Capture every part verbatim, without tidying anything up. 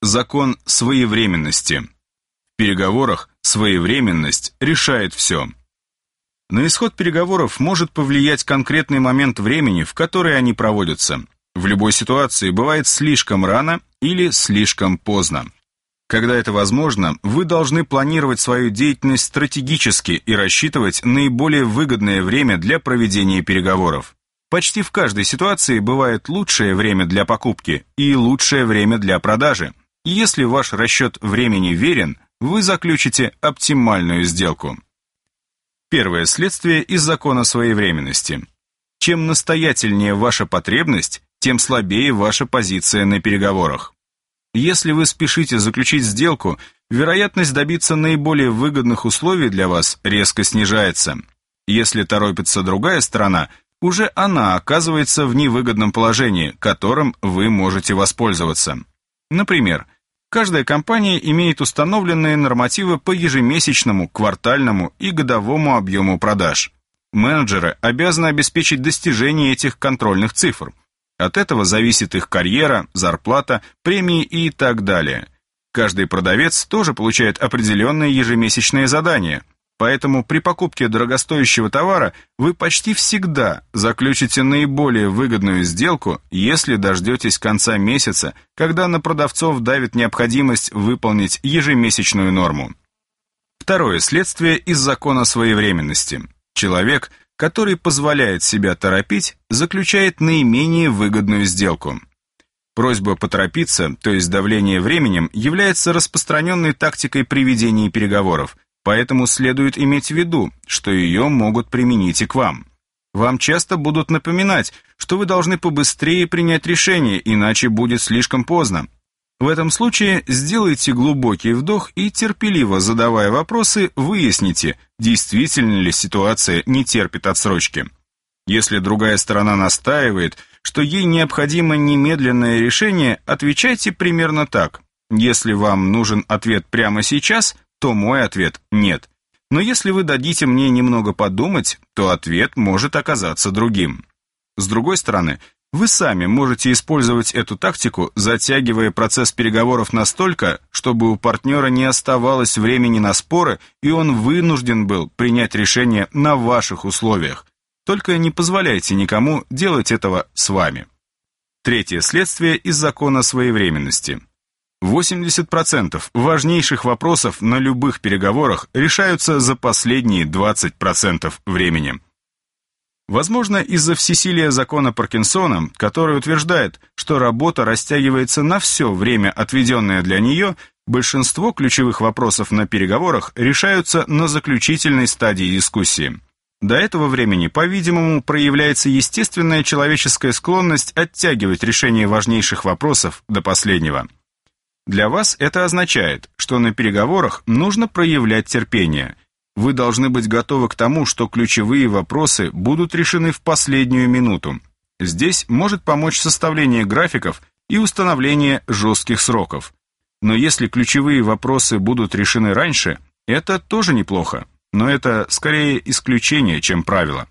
Закон своевременности. В переговорах своевременность решает все. На исход переговоров может повлиять конкретный момент времени, в который они проводятся. В любой ситуации бывает слишком рано или слишком поздно. Когда это возможно, вы должны планировать свою деятельность стратегически и рассчитывать наиболее выгодное время для проведения переговоров. Почти в каждой ситуации бывает лучшее время для покупки и лучшее время для продажи. И если ваш расчет времени верен, вы заключите оптимальную сделку. Первое следствие из закона своевременности. Чем настоятельнее ваша потребность, тем слабее ваша позиция на переговорах. Если вы спешите заключить сделку, вероятность добиться наиболее выгодных условий для вас резко снижается. Если торопится другая сторона, уже она оказывается в невыгодном положении, которым вы можете воспользоваться. Например, каждая компания имеет установленные нормативы по ежемесячному, квартальному и годовому объему продаж. Менеджеры обязаны обеспечить достижение этих контрольных цифр. От этого зависит их карьера, зарплата, премии и так далее. Каждый продавец тоже получает определенные ежемесячные задания, поэтому при покупке дорогостоящего товара вы почти всегда заключите наиболее выгодную сделку, если дождетесь конца месяца, когда на продавцов давит необходимость выполнить ежемесячную норму. Второе следствие из закона своевременности. Человек, который позволяет себя торопить, заключает наименее выгодную сделку. Просьба поторопиться, то есть давление временем, является распространенной тактикой при ведении переговоров, поэтому следует иметь в виду, что ее могут применить и к вам. Вам часто будут напоминать, что вы должны побыстрее принять решение, иначе будет слишком поздно. В этом случае сделайте глубокий вдох и, терпеливо задавая вопросы, выясните, действительно ли ситуация не терпит отсрочки. Если другая сторона настаивает, что ей необходимо немедленное решение, отвечайте примерно так. Если вам нужен ответ прямо сейчас, то мой ответ – нет. Но если вы дадите мне немного подумать, то ответ может оказаться другим. С другой стороны, вы сами можете использовать эту тактику, затягивая процесс переговоров настолько, чтобы у партнера не оставалось времени на споры, и он вынужден был принять решение на ваших условиях. Только не позволяйте никому делать этого с вами. Третье следствие из закона своевременности. восемьдесят процентов важнейших вопросов на любых переговорах решаются за последние двадцать процентов времени. Возможно, из-за всесилия закона Паркинсона, который утверждает, что работа растягивается на все время, отведенное для нее, большинство ключевых вопросов на переговорах решаются на заключительной стадии дискуссии. До этого времени, по-видимому, проявляется естественная человеческая склонность оттягивать решение важнейших вопросов до последнего. Для вас это означает, что на переговорах нужно проявлять терпение. Вы должны быть готовы к тому, что ключевые вопросы будут решены в последнюю минуту. Здесь может помочь составление графиков и установление жестких сроков. Но если ключевые вопросы будут решены раньше, это тоже неплохо, но это скорее исключение, чем правило.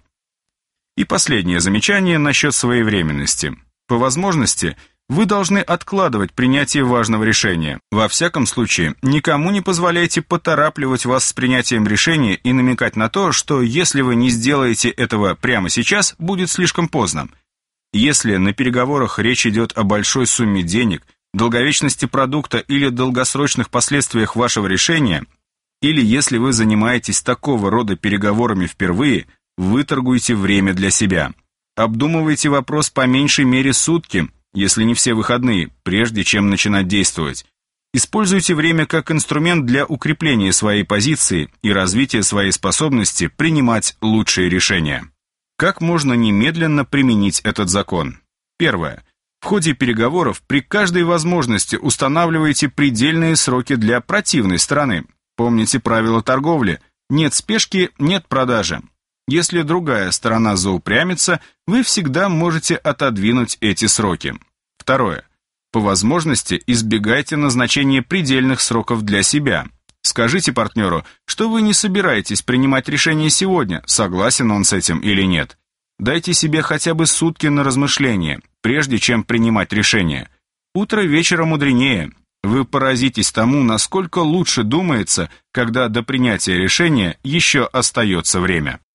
И последнее замечание насчет своевременности. По возможности, вы должны откладывать принятие важного решения. Во всяком случае, никому не позволяйте поторапливать вас с принятием решения и намекать на то, что если вы не сделаете этого прямо сейчас, будет слишком поздно. Если на переговорах речь идет о большой сумме денег, долговечности продукта или долгосрочных последствиях вашего решения, или если вы занимаетесь такого рода переговорами впервые, выторгуйте время для себя. Обдумывайте вопрос по меньшей мере сутки, если не все выходные, прежде чем начинать действовать. Используйте время как инструмент для укрепления своей позиции и развития своей способности принимать лучшие решения. Как можно немедленно применить этот закон? Первое. В ходе переговоров при каждой возможности устанавливайте предельные сроки для противной стороны. Помните правила торговли: нет спешки, нет продажи. Если другая сторона заупрямится, вы всегда можете отодвинуть эти сроки. Второе. По возможности избегайте назначения предельных сроков для себя. Скажите партнеру, что вы не собираетесь принимать решение сегодня, согласен он с этим или нет. Дайте себе хотя бы сутки на размышление, прежде чем принимать решение. Утро вечера мудренее. Вы поразитесь тому, насколько лучше думается, когда до принятия решения еще остается время.